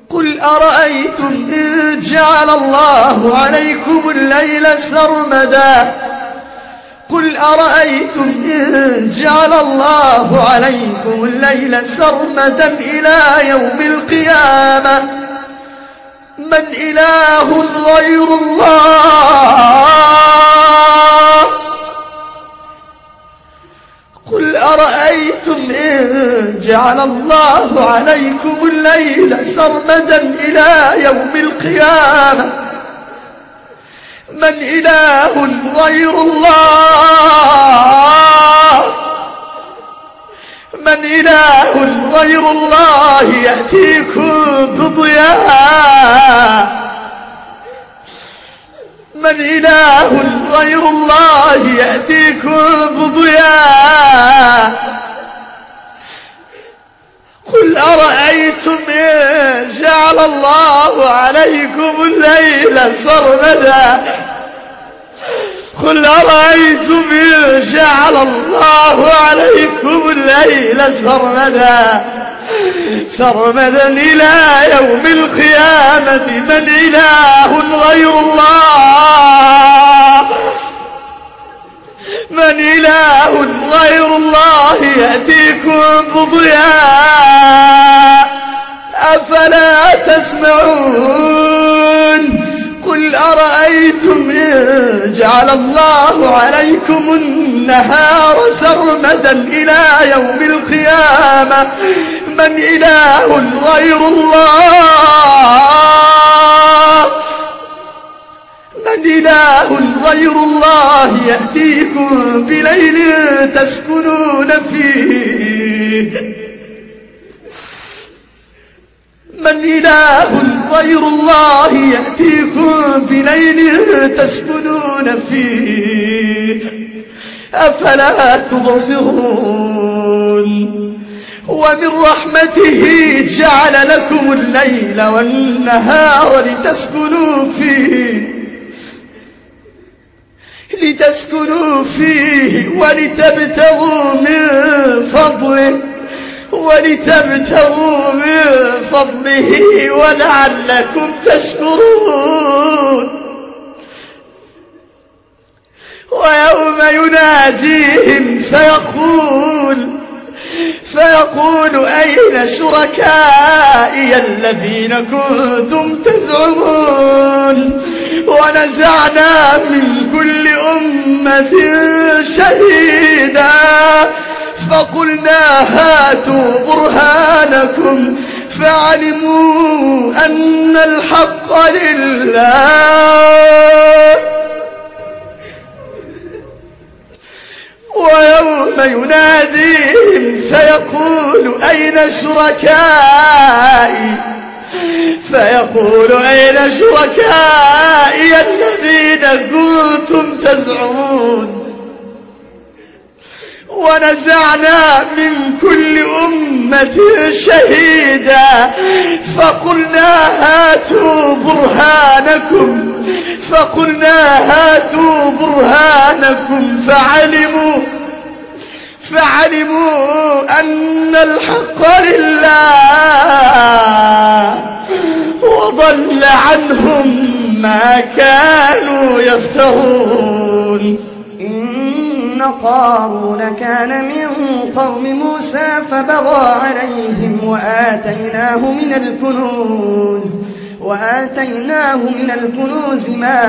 قل أرأيتم إن جعل الله عليكم الليل سرمدا قل أرأيتم إن جعل الله عليكم الليل سرمدا إلى يوم القيامة من إله غير الله قل أرأيتم إن جعل الله عليكم الليل سرمدا إلى يوم القيامة من إله غير الله من إله غير الله يأتيكم بضياء من إله غير الله يأتيكم بضياء قل أرأيتم إن جعل الله عليكم الليل سرمدا قل أرأيتم إن جعل الله عليكم الليل سرمدا إلى يوم القيامة من إله غير الله من إله غير الله يأتيكم بضياء أفلا تسمعون قل أرأيتم إن جعل الله عليكم النهار سرمدا إلى يوم القيامة من إله غير الله من إله غير الله يأتيكم بليل تسكنون فيه من إله غير الله يأتيكم بليل تسكنون فيه أفلا تبصرون ومن رحمته جعل لكم الليل والنهار لتسكنوا فيه ولتبتغوا من فضله ولعلكم تشكرون ويوم يناديهم فيقول أين شركائي الذين كنتم تزعمون ونزعنا من كل أمة شهيدا فقلنا هاتوا برهانكم فعلموا أن الحق لله ويوم يناديهم فيقول أين شركائي الذين كنتم تزعمون ونزعنا من كل أمة شهيدا فقلنا هاتوا برهانكم فعلموا أن الحق لله وضل عنهم ما كانوا يفترون إن قارون كان من قوم موسى فبغى عليهم وآتيناه من الكنوز ما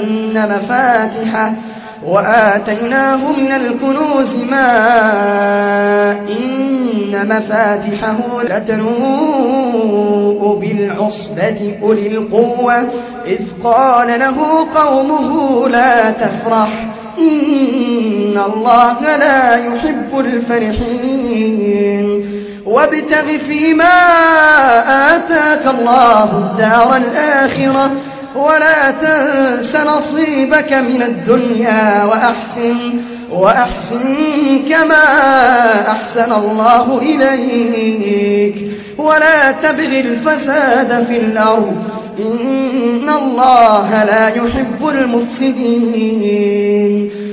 إن مفاتحه لتنوء بالعصبة أولي القوة إذ قال له قومه لا تفرح إن الله لا يحب الفرحين وابتغ فيما آتاك الله الدار الآخرة ولا تنس نصيبك من الدنيا وأحسن كما أحسن الله إليك ولا تبغ الفساد في الأرض إن الله لا يحب المفسدين